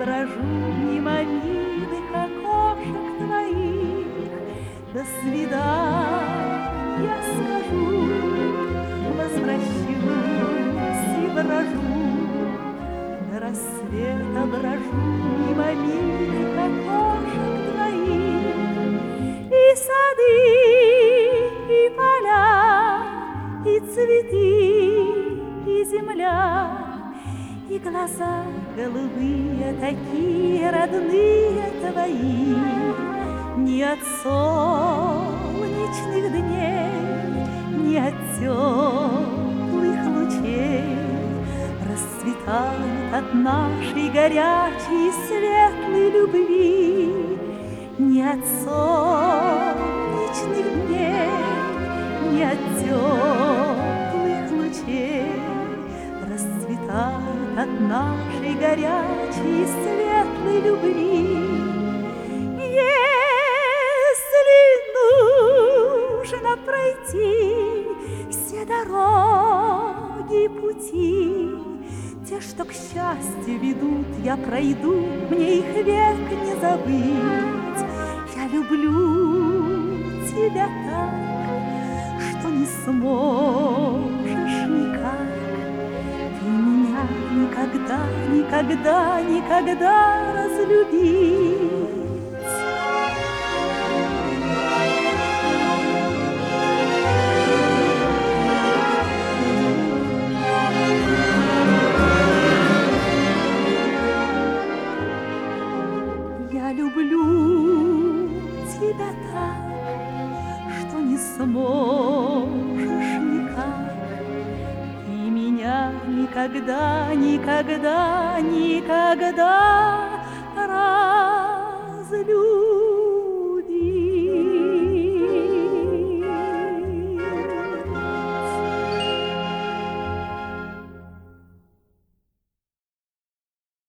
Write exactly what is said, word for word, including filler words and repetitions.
брожу мимо милых окошек твоих. До свидания скажу, возвращусь и брожу. До рассвета брожу мимо милых окошек твоих. И сады, и поля, и цветы, и земля, и глаза голубые, такие родные твои. Ни от солнечных дней, ни от теплых лучей расцветают от нашей горячей светлой любви. Ни от солнечных дней, ни от теплых лучей расцветают от нашей горячей светлой любви. Если нужно пройти все дороги и пути, те, что к счастью ведут, я пройду, мне их век не забыть. Я люблю тебя так, что не сможешь никак. Ты меня никогда, никогда, никогда разлюбить. Я люблю тебя так, что не сможешь никак. Ты меня никогда, никогда, никогда разлюбить.